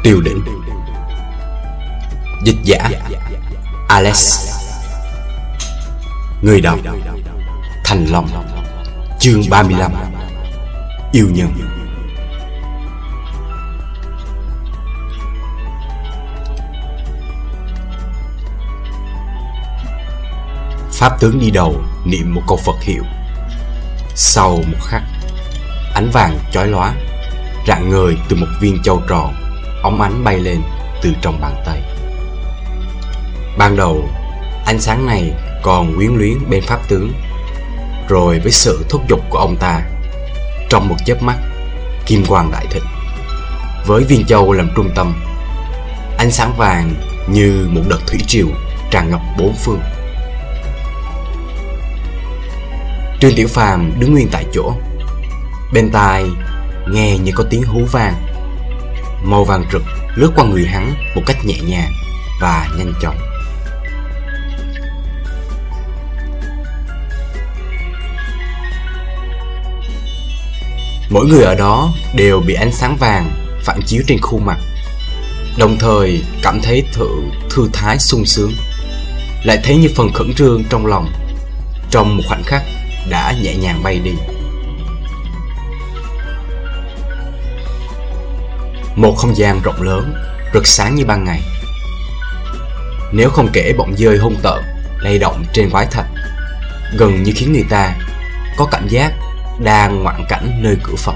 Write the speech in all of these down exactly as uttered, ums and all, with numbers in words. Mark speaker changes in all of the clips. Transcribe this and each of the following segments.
Speaker 1: Triều Đỉnh. Dịch giả Alex. Người đọc Thành Long. Chương ba mươi lăm. Yêu nhân. Pháp tướng đi đầu niệm một câu Phật hiệu. Sau một khắc, ánh vàng chói lóa rạng ngời từ một viên châu tròn óng ánh bay lên từ trong bàn tay. Ban đầu, ánh sáng này còn quyến luyến bên pháp tướng, rồi với sự thúc giục của ông ta, trong một chớp mắt, kim quang đại thịnh. Với viên châu làm trung tâm, ánh sáng vàng như một đợt thủy triều tràn ngập bốn phương. Trương Tiểu Phàm đứng nguyên tại chỗ, bên tai nghe như có tiếng hú vang. Màu vàng rực lướt qua người hắn một cách nhẹ nhàng và nhanh chóng. Mỗi người ở đó đều bị ánh sáng vàng phản chiếu trên khuôn mặt, đồng thời cảm thấy thử thư thái sung sướng, lại thấy như phần khẩn trương trong lòng trong một khoảnh khắc đã nhẹ nhàng bay đi. Một không gian rộng lớn, rực sáng như ban ngày. Nếu không kể bọng dơi hung tợn lay động trên quái thạch, gần như khiến người ta có cảm giác đang ngoạn cảnh nơi cửa Phật.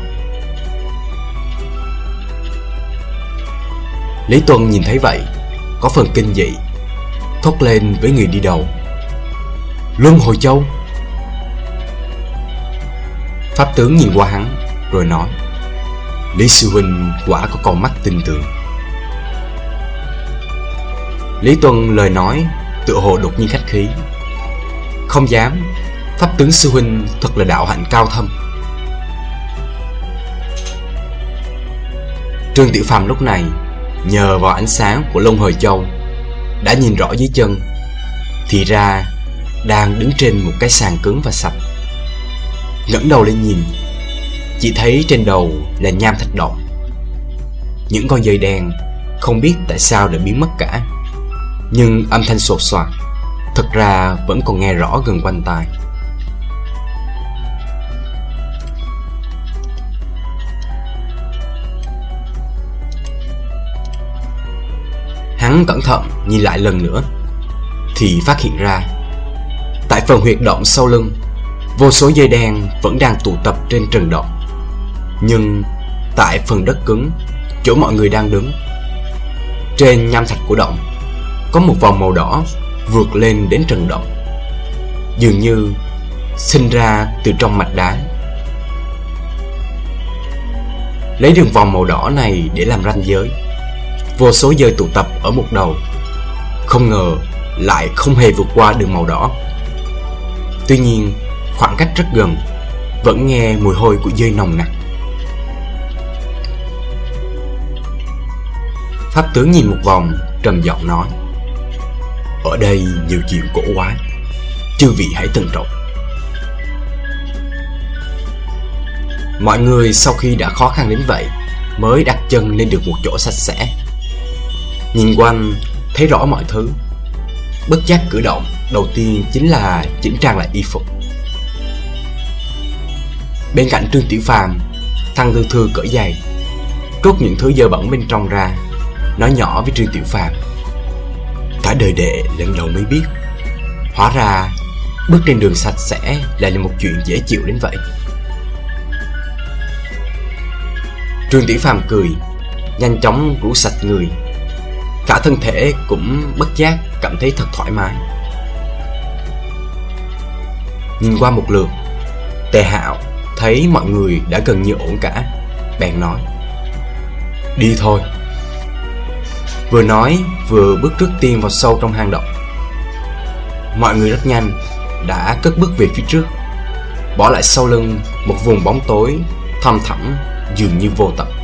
Speaker 1: Lý Tuân nhìn thấy vậy, có phần kinh dị, thốt lên với người đi đầu: Luân Hồi Châu. Pháp tướng nhìn qua hắn rồi nói: Lý sư huynh quả có con mắt tinh tường. Lý Tuân lời nói tựa hồ đột nhiên khách khí: Không dám, pháp tướng sư huynh thật là đạo hạnh cao thâm. Trương Tiểu Phàm lúc này nhờ vào ánh sáng của Luân Hồi Châu đã nhìn rõ dưới chân, thì ra đang đứng trên một cái sàn cứng và sạch. Ngẩng đầu lên nhìn, chỉ thấy trên đầu là nham thạch động. Những con dây đen không biết tại sao đã biến mất cả, nhưng âm thanh sột soạt thật ra vẫn còn nghe rõ gần quanh tai. Hắn cẩn thận nhìn lại lần nữa, thì phát hiện ra tại phần huyệt động sau lưng, vô số dây đen vẫn đang tụ tập trên trần động. Nhưng tại phần đất cứng, chỗ mọi người đang đứng, trên nham thạch của động có một vòng màu đỏ vượt lên đến trần động, dường như sinh ra từ trong mạch đá. Lấy đường vòng màu đỏ này để làm ranh giới, vô số dơi tụ tập ở một đầu, không ngờ lại không hề vượt qua đường màu đỏ. Tuy nhiên, khoảng cách rất gần, vẫn nghe mùi hôi của dơi nồng nặc. Pháp tướng nhìn một vòng, trầm giọng nói: Ở đây nhiều chuyện cổ quái, chư vị hãy cẩn trọng. Mọi người sau khi đã khó khăn đến vậy mới đặt chân lên được một chỗ sạch sẽ. Nhìn quanh thấy rõ mọi thứ, bất giác cử động đầu tiên chính là chỉnh trang lại y phục. Bên cạnh Trương Tiểu Phàm, Thăng Thư Thư cởi giày, trút những thứ dơ bẩn bên trong ra, nói nhỏ với Trương Tiểu Phàm: Cả đời đệ lần đầu mới biết, hóa ra bước trên đường sạch sẽ lại là một chuyện dễ chịu đến vậy. Trương Tiểu Phàm cười, nhanh chóng rũ sạch người, cả thân thể cũng bất giác cảm thấy thật thoải mái. Nhìn qua một lượt, Tề Hạo thấy mọi người đã gần như ổn cả, bèn nói: Đi thôi. Vừa nói vừa bước trước tiên vào sâu trong hang động. Mọi người rất nhanh đã cất bước về phía trước, bỏ lại sau lưng một vùng bóng tối thăm thẳm dường như vô tận.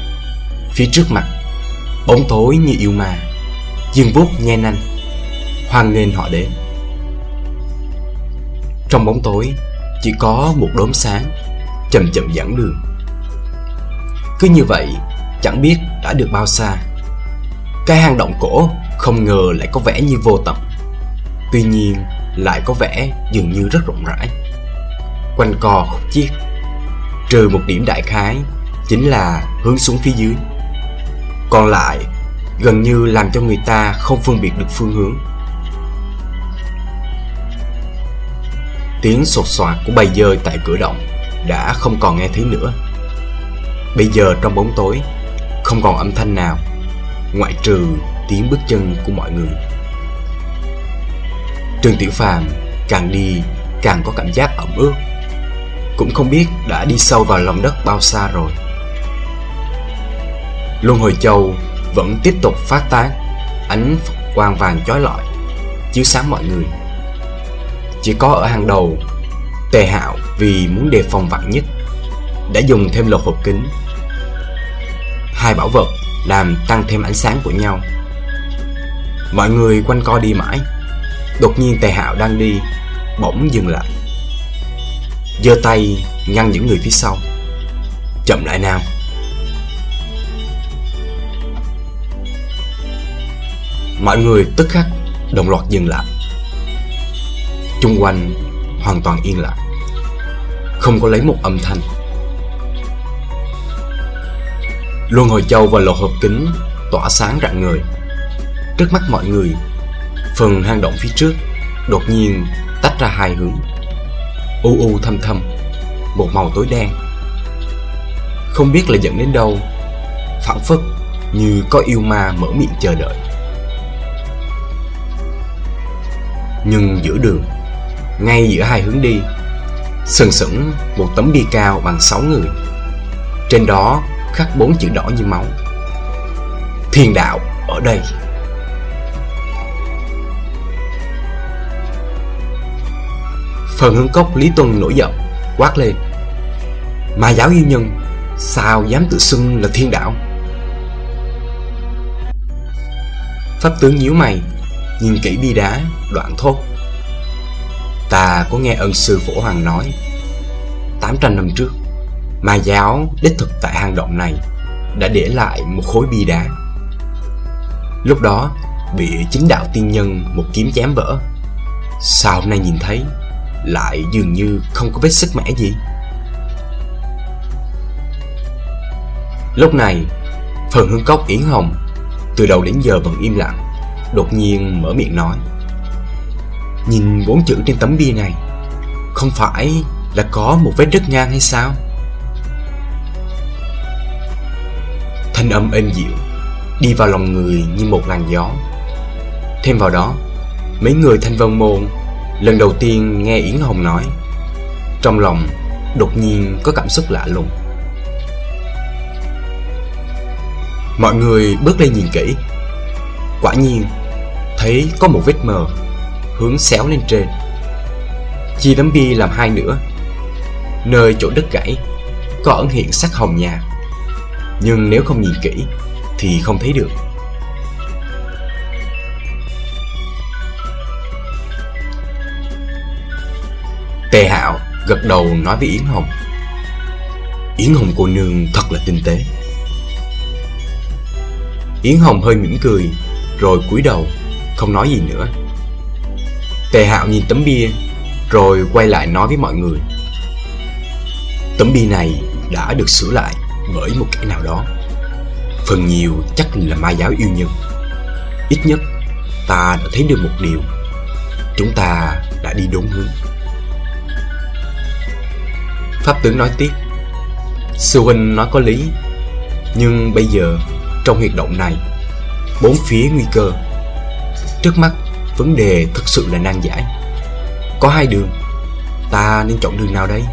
Speaker 1: Phía trước mặt, bóng tối như yêu ma, dương vuốt nhe nanh, hoan nghênh họ đến. Trong bóng tối chỉ có một đốm sáng chậm chậm dẫn đường. Cứ như vậy chẳng biết đã được bao xa. Cái hang động cổ không ngờ lại có vẻ như vô tận, tuy nhiên lại có vẻ dường như rất rộng rãi, quanh co khúc chiết, trừ một điểm đại khái chính là hướng xuống phía dưới. Còn lại gần như làm cho người ta không phân biệt được phương hướng. Tiếng sột soạt của bầy dơi tại cửa động đã không còn nghe thấy nữa. Bây giờ trong bóng tối không còn âm thanh nào ngoại trừ tiếng bước chân của mọi người. Trương Tiểu Phàm càng đi càng có cảm giác ẩm ướt, cũng không biết đã đi sâu vào lòng đất bao xa rồi. Luân hồi châu vẫn tiếp tục phát tán ánh quang vàng chói lọi, chiếu sáng mọi người. Chỉ có ở hàng đầu, Tề Hạo vì muốn đề phòng vạn nhất đã dùng thêm lột hộp kính. Hai bảo vật làm tăng thêm ánh sáng của nhau. Mọi người quanh co đi mãi, đột nhiên Tề Hạo đang đi bỗng dừng lại, giơ tay ngăn những người phía sau. Chậm lại nào. Mọi người tức khắc đồng loạt dừng lại. Chung quanh hoàn toàn yên lặng, không có lấy một âm thanh. Luân hồi châu và lột hộp kính tỏa sáng rạng ngời. Trước mắt mọi người, phần hang động phía trước đột nhiên tách ra hai hướng, u u thâm thâm, một màu tối đen. Không biết là dẫn đến đâu, phảng phất như có yêu ma mở miệng chờ đợi. Nhưng giữa đường, ngay giữa hai hướng đi, sừng sững một tấm bia cao bằng sáu người. Trên đó khắc bốn chữ đỏ như máu: Thiên đạo ở đây. Phần Hương Cốc Lý Tuân nổi giận quát lên: Ma giáo yêu nhân sao dám tự xưng là thiên đạo? Pháp tướng nhíu mày nhìn kỹ bia đá, đoạn thốt: Ta có nghe ân sư Phổ Hoàng nói, tám trăm năm trước Ma giáo đích thực tại hang động này đã để lại một khối bia đá. Lúc đó bị chính đạo tiên nhân một kiếm chém vỡ. Sao hôm nay nhìn thấy lại dường như không có vết sức mẻ gì? Lúc này Phần Hương Cốc Yến Hồng từ đầu đến giờ vẫn im lặng, đột nhiên mở miệng nói: Nhìn bốn chữ trên tấm bia này, không phải là có một vết đứt ngang hay sao? Thanh âm êm dịu đi vào lòng người như một làn gió. Thêm vào đó, mấy người Thanh Vân Môn lần đầu tiên nghe Yến Hồng nói, trong lòng đột nhiên có cảm xúc lạ lùng. Mọi người bước lên nhìn kỹ, quả nhiên thấy có một vết mờ hướng xéo lên trên, chia tấm bia làm hai nửa. Nơi chỗ đứt gãy có ẩn hiện sắc hồng nhạt, nhưng nếu không nhìn kỹ thì không thấy được. Tề Hạo gật đầu nói với Yến Hồng: Yến Hồng cô nương thật là tinh tế. Yến Hồng hơi mỉm cười rồi cúi đầu không nói gì nữa. Tề Hạo nhìn tấm bia rồi quay lại nói với mọi người: Tấm bia này đã được sửa lại bởi một kẻ nào đó, phần nhiều chắc là ma giáo yêu nhân. Ít nhất ta đã thấy được một điều: chúng ta đã đi đúng hướng. Pháp tướng nói tiếp: Sư huynh nói có lý, nhưng bây giờ trong huyệt động này bốn phía nguy cơ. Trước mắt vấn đề thực sự là nan giải. Có hai đường, ta nên chọn đường nào đây?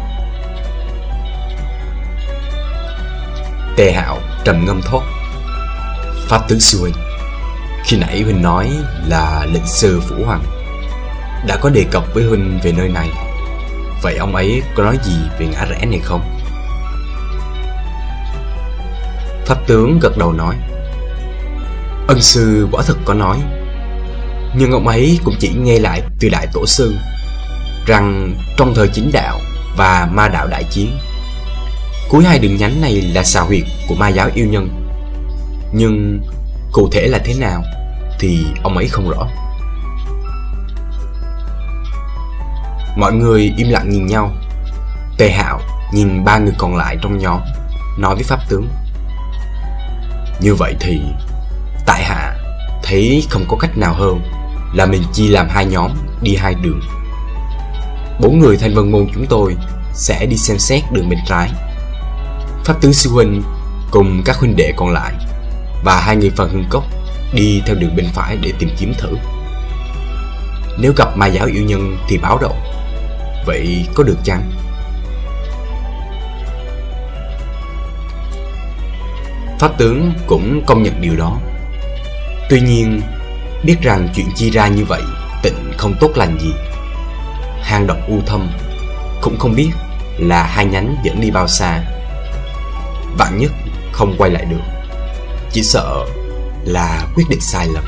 Speaker 1: Tề Hạo trầm ngâm thốt: Pháp tướng sư huynh, khi nãy huynh nói là lệnh sư Phủ Hoàng đã có đề cập với huynh về nơi này, vậy ông ấy có nói gì về ngã rẽ này không? Pháp tướng gật đầu nói: Ân sư quả thực có nói, Nhưng ông ấy cũng chỉ nghe lại từ Đại Tổ Sư rằng trong thời chính đạo và ma đạo đại chiến, cuối hai đường nhánh này là xào huyệt của ma giáo yêu nhân. Nhưng cụ thể là thế nào thì ông ấy không rõ. Mọi người im lặng nhìn nhau. Tề Hạo nhìn ba người còn lại trong nhóm, nói với pháp tướng: như vậy thì tại hạ thấy không có cách nào hơn là mình chia làm hai nhóm đi hai đường. Bốn người Thanh Vân Môn chúng tôi sẽ đi xem xét đường bên trái, pháp tướng sư huynh cùng các huynh đệ còn lại và hai người Phần Hương Cốc đi theo đường bên phải để tìm kiếm thử. Nếu gặp ma giáo yêu nhân thì báo động. Vậy có được chăng? Pháp tướng cũng công nhận điều đó. Tuy nhiên, biết rằng chuyện chia ra như vậy Tịnh không tốt lành gì. Hang động u thâm, cũng không biết là hai nhánh dẫn đi bao xa. Vạn nhất không quay lại được, chỉ sợ là quyết định sai lầm.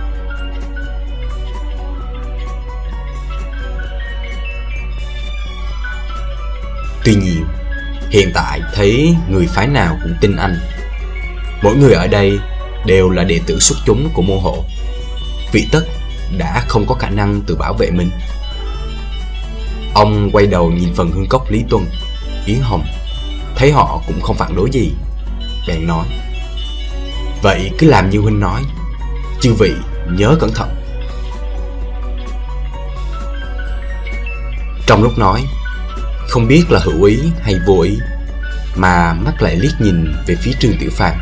Speaker 1: Tuy nhiên, hiện tại thấy người phái nào cũng tin anh. Mỗi người ở đây đều là đệ tử xuất chúng của môn hộ, vị tất đã không có khả năng tự bảo vệ mình. Ông quay đầu nhìn Phần Hương Cốc, Lý Tuân, Yến Hồng, thấy họ cũng không phản đối gì, bèn nói: vậy cứ làm như huynh nói, chư vị nhớ cẩn thận. Trong lúc nói, không biết là hữu ý hay vô ý mà mắt lại liếc nhìn về phía Trương Tiểu Phàm.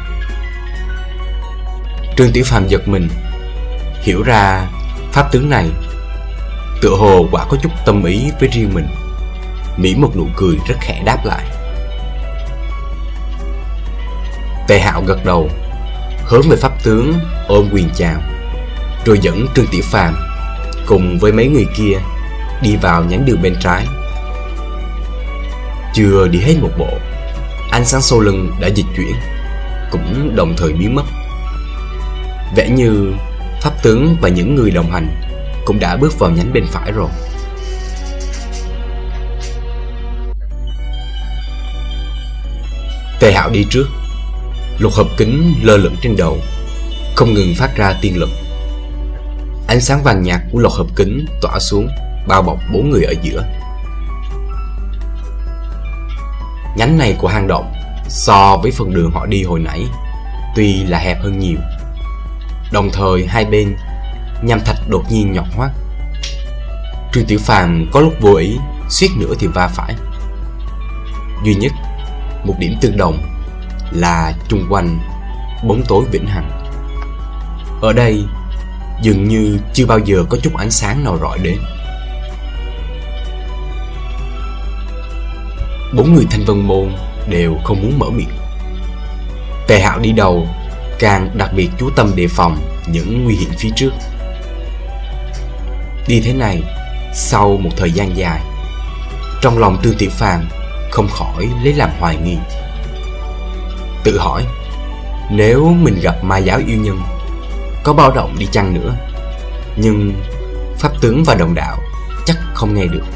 Speaker 1: Trương Tiểu Phàm giật mình, hiểu ra pháp tướng này tựa hồ quả có chút tâm ý với riêng mình, mỉm một nụ cười rất khẽ đáp lại. Tề Hạo gật đầu, hướng về pháp tướng ôm quyền chào, rồi dẫn Trương Tiểu Phàm cùng với mấy người kia đi vào nhánh đường bên trái. Chưa đi hết một bộ, ánh sáng sau lưng đã dịch chuyển, cũng đồng thời biến mất. Vẻ như pháp tướng và những người đồng hành cũng đã bước vào nhánh bên phải rồi. Tề Hạo đi trước, lục hợp kính lơ lửng trên đầu, không ngừng phát ra tiên lực. Ánh sáng vàng nhạt của lục hợp kính tỏa xuống, bao bọc bốn người ở giữa. Nhánh này của hang động so với phần đường họ đi hồi nãy tuy là hẹp hơn nhiều. Đồng thời hai bên nham thạch đột nhiên nhọn hoắt. Trương Tiểu Phàm có lúc vô ý, suýt nữa thì va phải. Duy nhất một điểm tương đồng là chung quanh bóng tối vĩnh hằng. Ở đây dường như chưa bao giờ có chút ánh sáng nào rọi đến. Bốn người Thanh Vân Môn đều không muốn mở miệng. Tề Hạo đi đầu, càng đặc biệt chú tâm đề phòng những nguy hiểm phía trước. Đi thế này, sau một thời gian dài, trong lòng Trương Tiểu Phàm không khỏi lấy làm hoài nghi. Tự hỏi, nếu mình gặp ma giáo yêu nhân, có báo động đi chăng nữa, nhưng pháp tướng và đồng đạo chắc không nghe được.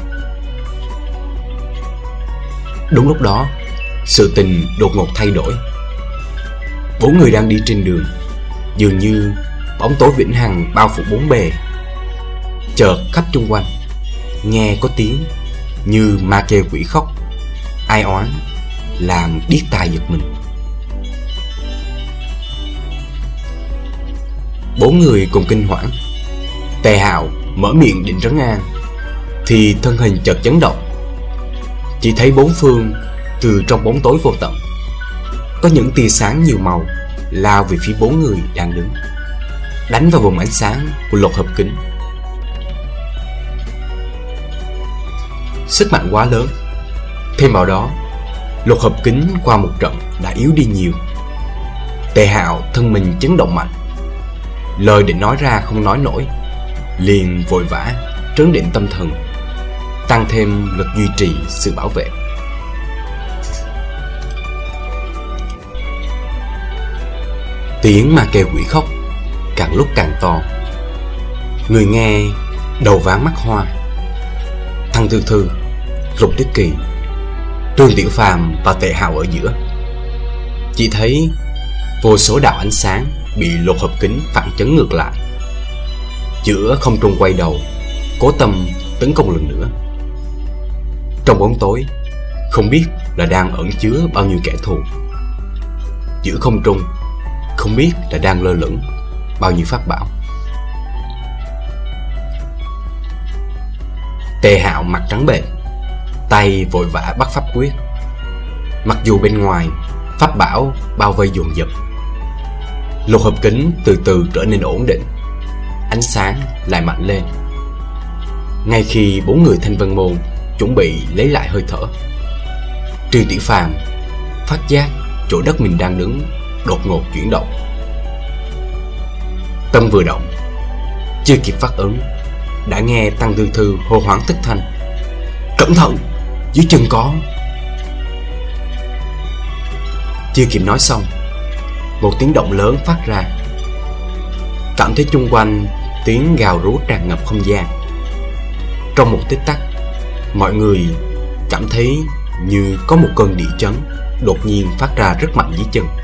Speaker 1: Đúng lúc đó, sự tình đột ngột thay đổi. Bốn người đang đi trên đường, dường như bóng tối vĩnh hằng bao phủ bốn bề. Chợt khắp chung quanh nghe có tiếng như ma kêu quỷ khóc, ai oán, làm điếc tai giật mình. Bốn người cùng kinh hoảng. Tề Hạo mở miệng định trấn an, thì thân hình chợt chấn động. Chỉ thấy bốn phương, từ trong bóng tối vô tận, có những tia sáng nhiều màu lao về phía bốn người đang đứng, đánh vào vùng ánh sáng của lục hợp kính. Sức mạnh quá lớn, thêm vào đó lục hợp kính qua một trận đã yếu đi nhiều. Tề Hạo thân mình chấn động mạnh, lời định nói ra không nói nổi, liền vội vã trấn định tâm thần, tăng thêm lực duy trì sự bảo vệ. Tiếng ma kêu quỷ khóc càng lúc càng to. Người nghe đầu váng mắt hoa. Thăng Thư Thư, Lục Tuyết Kỳ, Trương Tiểu Phàm và Tề Hạo ở giữa. Chỉ thấy vô số đạo ánh sáng bị lột hợp kính phản chấn ngược lại, giữa không trung quay đầu, cố tâm tấn công lần nữa. Trong bóng tối, không biết là đang ẩn chứa bao nhiêu kẻ thù. Giữa không trung, không biết là đang lơ lửng bao nhiêu pháp bảo. Tề Hạo mặt trắng bệch, tay vội vã bắt pháp quyết. Mặc dù bên ngoài pháp bảo bao vây dồn dập, lục hợp kính từ từ trở nên ổn định, ánh sáng lại mạnh lên. Ngay khi bốn người Thanh Vân Môn chuẩn bị lấy lại hơi thở, Trương Tiểu Phàm phát giác chỗ đất mình đang đứng đột ngột chuyển động. Tâm vừa động, chưa kịp phát ứng, đã nghe Tăng Thư Thư hô hoáng thất thanh: "Cẩn thận, dưới chân có." Chưa kịp nói xong, một tiếng động lớn phát ra. Cảm thấy chung quanh tiếng gào rú tràn ngập không gian. Trong một tích tắc, mọi người cảm thấy như có một cơn địa chấn đột nhiên phát ra rất mạnh dưới chân.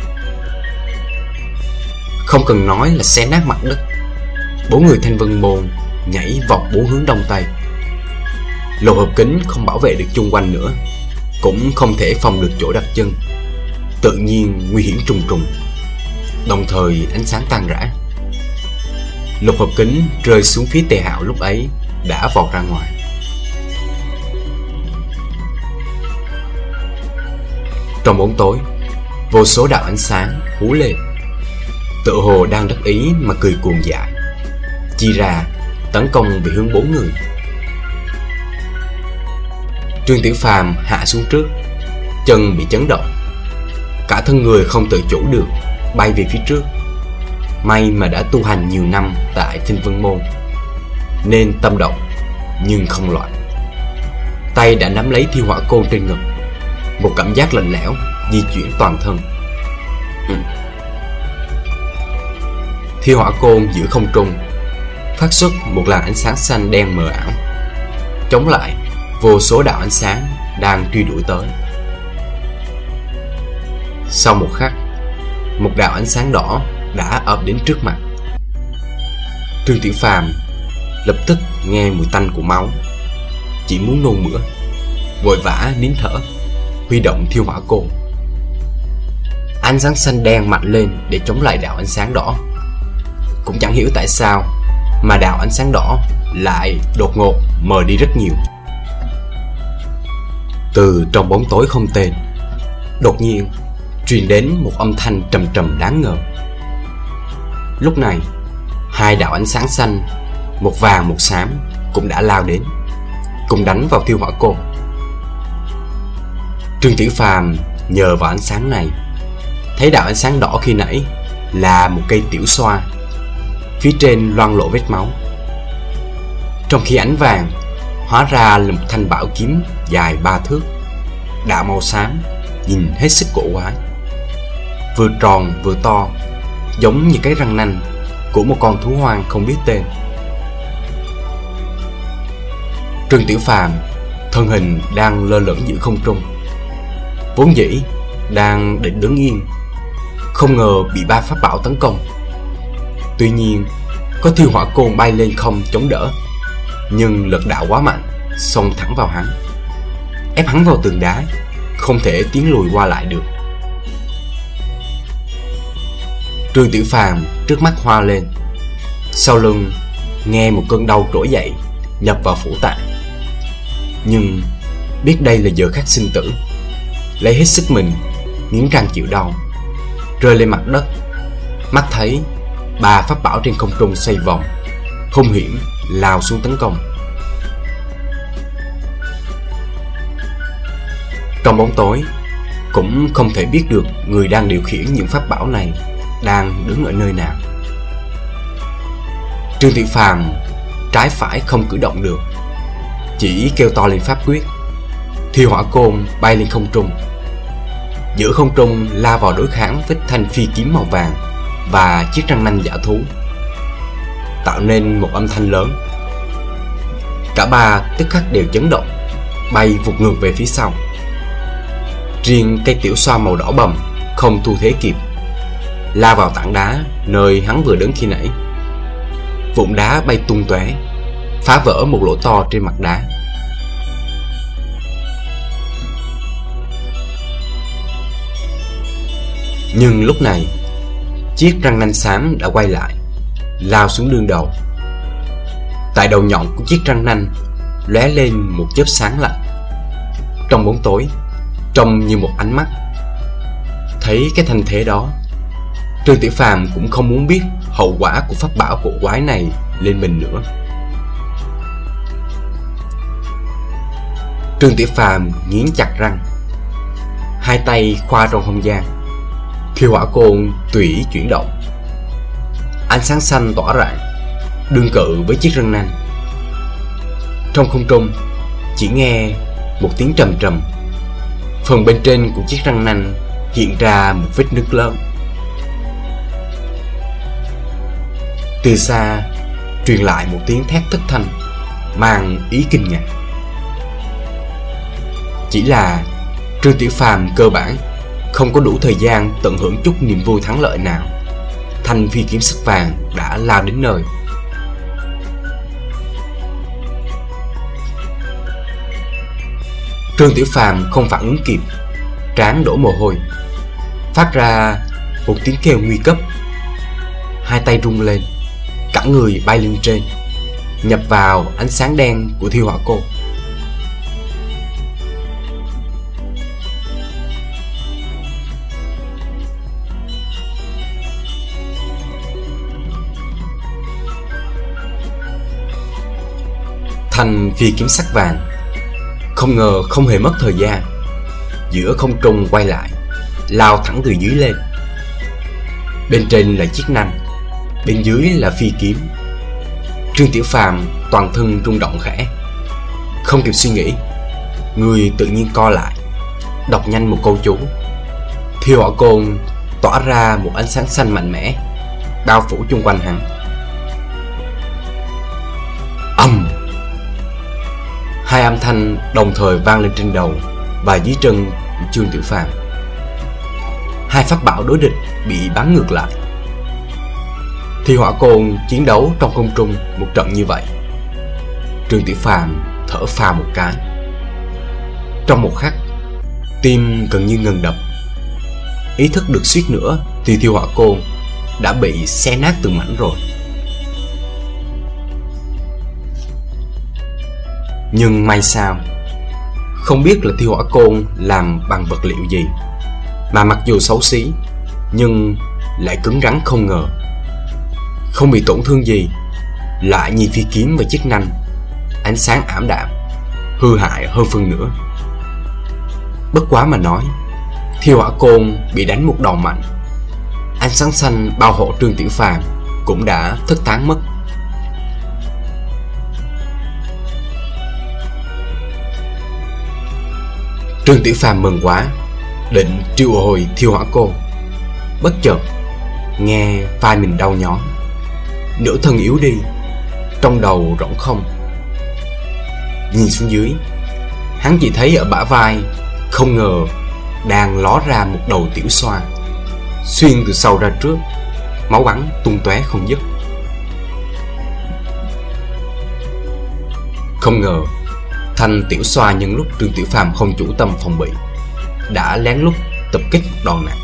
Speaker 1: Không cần nói là xé nát mặt đất, bốn người Thanh Vân Môn nhảy vòng bốn hướng đông tây. Lỗ hợp kính không bảo vệ được chung quanh nữa, cũng không thể phòng được chỗ đặt chân, tự nhiên nguy hiểm trùng trùng. Đồng thời ánh sáng tan rã. Lục hợp kính rơi xuống phía Tề Hạo lúc ấy đã vọt ra ngoài. Trong bóng tối, vô số đạo ánh sáng hú lên, tựa hồ đang đắc ý mà cười cuồng dại, chia ra tấn công về hướng bốn người. Trương Tiểu Phàm hạ xuống trước, chân bị chấn động, cả thân người không tự chủ được bay về phía trước. May mà đã tu hành nhiều năm tại Thanh Vân Môn nên tâm động nhưng không loạn. Tay đã nắm lấy thiêu hỏa côn trên ngực, một cảm giác lạnh lẽo di chuyển toàn thân. ừ. Thiêu hỏa côn giữa không trung phát xuất một làn ánh sáng xanh đen mờ ảo, chống lại vô số đạo ánh sáng đang truy đuổi tới. Sau một khắc, một đạo ánh sáng đỏ đã ập đến trước mặt. Trương Tiểu Phàm lập tức nghe mùi tanh của máu, chỉ muốn nôn mửa, vội vã nín thở, huy động thiêu hỏa côn. Ánh sáng xanh đen mạnh lên để chống lại đạo ánh sáng đỏ. Cũng chẳng hiểu tại sao mà đạo ánh sáng đỏ lại đột ngột mờ đi rất nhiều. Từ trong bóng tối không tên, đột nhiên truyền đến một âm thanh trầm trầm đáng ngờ. Lúc này, hai đạo ánh sáng xanh, một vàng một xám, cũng đã lao đến, cùng đánh vào thiêu hỏa côn. Trương Tiểu Phàm nhờ vào ánh sáng này, thấy đạo ánh sáng đỏ khi nãy là một cây tiểu xoa, phía trên loang lổ vết máu, trong khi ánh vàng hóa ra là một thanh bảo kiếm dài ba thước, đạo màu xám, nhìn hết sức cổ quái, vừa tròn vừa to, giống như cái răng nanh của một con thú hoang không biết tên. Trương Tiểu Phàm thân hình đang lơ lửng giữa không trung, vốn dĩ đang định đứng yên, không ngờ bị ba pháp bảo tấn công. Tuy nhiên có thiêu hỏa côn bay lên không chống đỡ, nhưng lực đạo quá mạnh, xông thẳng vào hắn, ép hắn vào tường đá, không thể tiến lùi qua lại được. Trương Tiểu Phàm trước mắt hoa lên, sau lưng nghe một cơn đau trỗi dậy, nhập vào phủ tạng. Nhưng biết đây là giờ khắc sinh tử, lấy hết sức mình nghiến răng chịu đau, rơi lên mặt đất, mắt thấy ba pháp bảo trên không trung xoay vòng, hung hiểm lao xuống tấn công. Trong bóng tối, cũng không thể biết được người đang điều khiển những pháp bảo này đang đứng ở nơi nào. Trương Tiểu Phàm trái phải không cử động được, chỉ kêu to lên pháp quyết. Thiêu hỏa côn bay lên không trung, giữa không trung la vào đối kháng với thanh phi kiếm màu vàng và chiếc răng nanh giả thú. tạo nên một âm thanh lớn. Cả ba tức khắc đều chấn động, bay vụt ngược về phía sau. Riêng cây tiểu xoa màu đỏ bầm không thu thế kịp, lao vào tảng đá nơi hắn vừa đứng khi nãy. Vụn đá bay tung tóe, phá vỡ một lỗ to trên mặt đá. Nhưng lúc này, chiếc răng nanh xám đã quay lại, lao xuống đương đầu. Tại đầu nhọn của chiếc răng nanh lóe lên một chớp sáng lạnh. Trong bóng tối, trông như một ánh mắt. Thấy cái thanh thế đó, Trương Tiểu Phàm cũng không muốn biết hậu quả của pháp bảo cổ quái này lên mình nữa. Trương Tiểu Phàm nghiến chặt răng, hai tay khoa trong không gian. Thiêu hỏa côn tùy ý chuyển động, ánh sáng xanh tỏa rạng, đương cự với chiếc răng nanh. Trong không trung chỉ nghe một tiếng trầm trầm. Phần bên trên của chiếc răng nanh hiện ra một vết nứt lớn. Từ xa truyền lại một tiếng thét thất thanh mang ý kinh ngạc. Chỉ là Trương Tiểu Phàm cơ bản không có đủ thời gian tận hưởng chút niềm vui thắng lợi nào, thanh phi kiếm sắc vàng đã lao đến nơi. Trương Tiểu Phàm không phản ứng kịp, trán đổ mồ hôi, phát ra một tiếng kêu nguy cấp. Hai tay rung lên, cả người bay lên trên, nhập vào ánh sáng đen của thiêu hỏa côn. Thanh phi kiếm sắc vàng không ngờ không hề mất thời gian, giữa không trung quay lại, lao thẳng từ dưới lên. Bên trên là chiếc nanh, bên dưới là phi kiếm. Trương Tiểu Phàm toàn thân rung động khẽ, không kịp suy nghĩ, người tự nhiên co lại, đọc nhanh một câu chú. Thiêu hỏa côn tỏa ra một ánh sáng xanh mạnh mẽ, bao phủ chung quanh hắn. Âm! Hai âm thanh đồng thời vang lên trên đầu và dưới chân của Trương Tiểu Phàm. Hai pháp bảo đối địch bị bắn ngược lại. Thiêu hỏa côn chiến đấu trong không trung một trận như vậy, Trương Tiểu Phàm thở phào một cái. Trong một khắc, tim gần như ngừng đập. Ý thức được suýt nữa thì thiêu hỏa côn đã bị xé nát từng mảnh rồi. Nhưng may sao, không biết là thiêu hỏa côn làm bằng vật liệu gì mà mặc dù xấu xí nhưng lại cứng rắn không ngờ. Không bị tổn thương gì, lại nhìn phi kiếm và chiếc nanh, ánh sáng ảm đạm, hư hại hơn phân nửa. Bất quá mà nói, thiêu hỏa côn bị đánh một đòn mạnh, ánh sáng xanh bao hộ Trương Tiểu Phàm cũng đã thất tán mất. Trương Tiểu Phàm mừng quá, định triệu hồi thiêu hỏa côn. Bất chợt nghe vai mình đau nhói, nửa thân yếu đi, trong đầu rỗng không. Nhìn xuống dưới, hắn chỉ thấy ở bả vai không ngờ đang ló ra một đầu tiểu xoa, xuyên từ sau ra trước, máu bắn tung tóe không dứt. Không ngờ thanh tiểu xoa nhân lúc Trương Tiểu Phàm không chủ tâm phòng bị, đã lén lút tập kích một đòn nặng.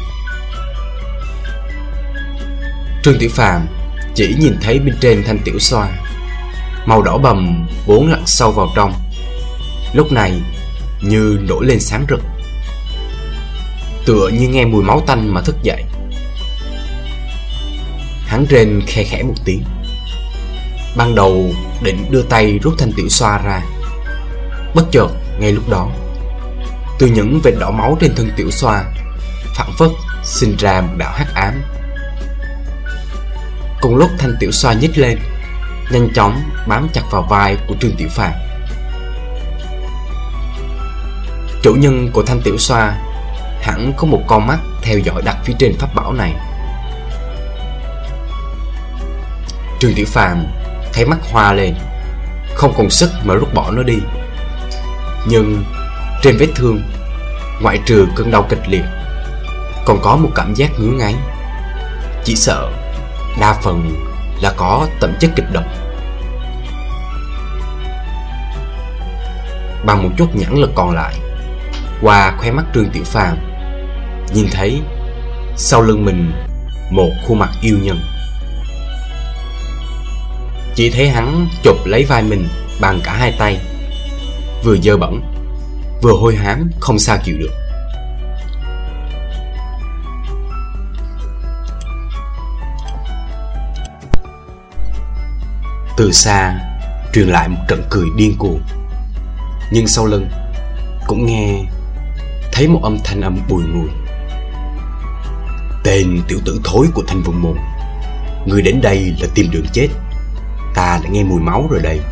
Speaker 1: Trương Tiểu Phàm chỉ nhìn thấy bên trên thanh tiểu xoa, màu đỏ bầm vốn lặn sâu vào trong, lúc này như nổi lên sáng rực, tựa như nghe mùi máu tanh mà thức dậy. Hắn rên khe khẽ một tiếng, ban đầu định đưa tay rút thanh tiểu xoa ra. Bất chợt ngay lúc đó, từ những vệt đỏ máu trên thân tiểu xoa phảng phất sinh ra một đạo hắc ám. Cùng lúc thanh tiểu xoa nhích lên, nhanh chóng bám chặt vào vai của Trương Tiểu Phàm. Chủ nhân của thanh tiểu xoa hẳn có một con mắt theo dõi đặt phía trên pháp bảo này. Trương Tiểu Phàm thấy mắt hoa lên, không còn sức mà rút bỏ nó đi. Nhưng trên vết thương, ngoại trừ cơn đau kịch liệt, còn có một cảm giác ngứa ngáy. Chỉ sợ đa phần là có tẩm chất kịch độc. Bằng một chút nhãn lực còn lại, qua khóe mắt Trương Tiểu Phàm nhìn thấy sau lưng mình một khuôn mặt yêu nhân. Chỉ thấy hắn chụp lấy vai mình bằng cả hai tay, vừa dơ bẩn vừa hôi hám không sao chịu được. Từ xa truyền lại một trận cười điên cuồng, nhưng sau lưng cũng nghe thấy một âm thanh âm bùi ngùi. Tên tiểu tử thối của Thanh Vân Môn, người đến đây là tìm đường chết. Ta đã nghe mùi máu rồi đây.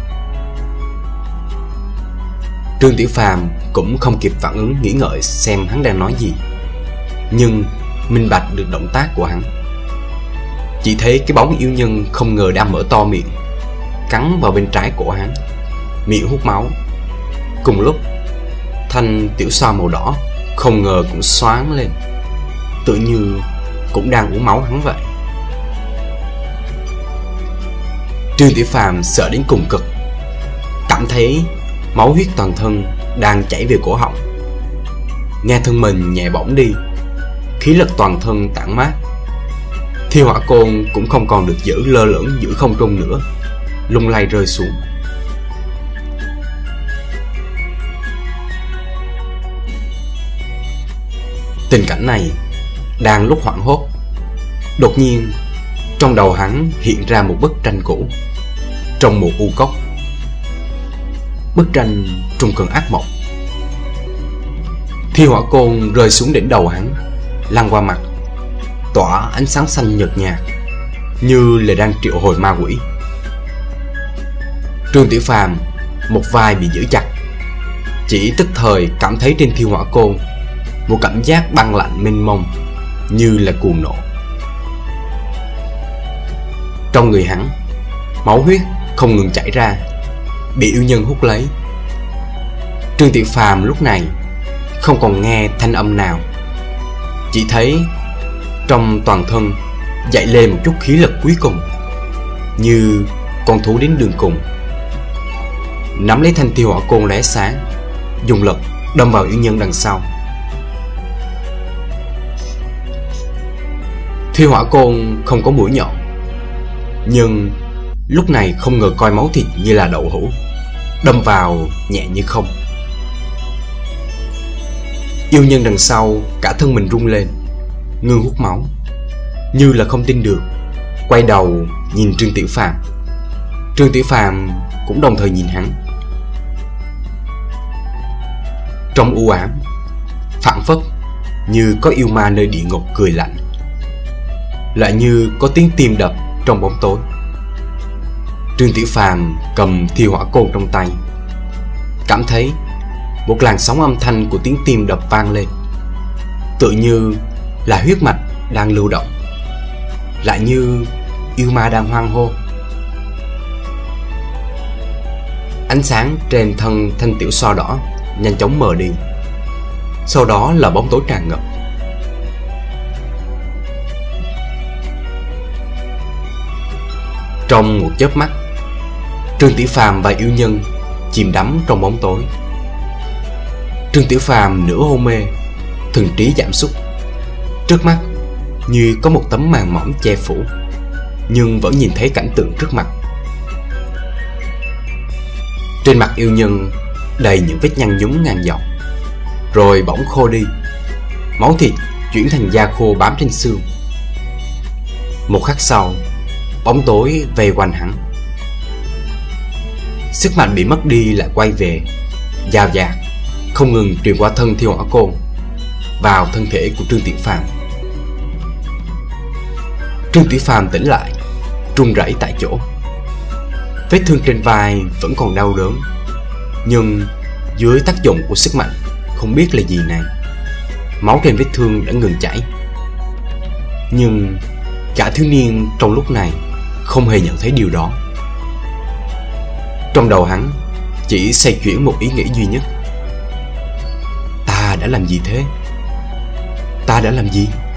Speaker 1: Trương Tiểu Phàm cũng không kịp phản ứng nghĩ ngợi xem hắn đang nói gì, nhưng minh bạch được động tác của hắn. Chỉ thấy cái bóng yêu nhân không ngờ đang mở to miệng, cắn vào bên trái cổ hắn, miệng hút máu. Cùng lúc, thanh tiểu xoa màu đỏ không ngờ cũng xoáng lên, tự như cũng đang uống máu hắn vậy. Trương Tiểu Phàm sợ đến cùng cực, cảm thấy máu huyết toàn thân đang chảy về cổ họng. Nghe thân mình nhẹ bỗng đi, khí lực toàn thân tản mát. Thiêu hỏa côn cũng không còn được giữ lơ lửng giữa không trung nữa, lung lay rơi xuống. Tình cảnh này đang lúc hoảng hốt, đột nhiên trong đầu hắn hiện ra một bức tranh cũ trong một u cốc. Bức tranh trùng cơn ác mộng. Thiêu hỏa côn rơi xuống đỉnh đầu hắn, lăn qua mặt, tỏa ánh sáng xanh nhợt nhạt, như là đang triệu hồi ma quỷ. Trương Tiểu Phàm một vai bị giữ chặt, chỉ tức thời cảm thấy trên thiêu hỏa côn một cảm giác băng lạnh mênh mông, như là cuồng nộ. Trong người hắn, máu huyết không ngừng chảy ra, bị yêu nhân hút lấy. Trương Tiểu Phàm lúc này không còn nghe thanh âm nào, chỉ thấy trong toàn thân dậy lên một chút khí lực cuối cùng, như con thú đến đường cùng. Nắm lấy thanh thiêu hỏa côn lóe sáng, dùng lực đâm vào yêu nhân đằng sau. Thiêu hỏa côn không có mũi nhọn, nhưng lúc này không ngờ coi máu thịt như là đậu hũ, đâm vào nhẹ như không. Yêu nhân đằng sau cả thân mình rung lên, ngưng hút máu, như là không tin được, quay đầu nhìn Trương Tiểu Phàm. Trương Tiểu Phàm cũng đồng thời nhìn hắn. Trong u ám, phảng phất như có yêu ma nơi địa ngục cười lạnh, lại như có tiếng tim đập trong bóng tối. Trương Tiểu Phàm cầm thiêu hỏa côn trong tay, cảm thấy một làn sóng âm thanh của tiếng tim đập vang lên, tự như là huyết mạch đang lưu động, lại như yêu ma đang hoan hô. Ánh sáng trên thân thanh tiểu xoa đỏ nhanh chóng mờ đi, sau đó là bóng tối tràn ngập. Trong một chớp mắt, Trương Tiểu Phàm và yêu nhân chìm đắm trong bóng tối. Trương Tiểu Phàm nửa hôn mê, thần trí giảm sút, trước mắt như có một tấm màn mỏng che phủ, nhưng vẫn nhìn thấy cảnh tượng trước mặt. Trên mặt yêu nhân đầy những vết nhăn nhúm ngàn dọc, rồi bỗng khô đi, máu thịt chuyển thành da khô bám trên xương. Một khắc sau, bóng tối vây quanh hắn, sức mạnh bị mất đi lại quay về, dao dạt không ngừng truyền qua thân thiêu hỏa côn vào thân thể của Trương Tiểu Phàm. Trương Tiểu Phàm tỉnh lại, run rẩy tại chỗ. Vết thương trên vai vẫn còn đau đớn, nhưng dưới tác dụng của sức mạnh không biết là gì này, máu trên vết thương đã ngừng chảy. Nhưng cả thiếu niên trong lúc này không hề nhận thấy điều đó. Trong đầu hắn chỉ xoay chuyển một ý nghĩ duy nhất: ta đã làm gì thế? Ta đã làm gì?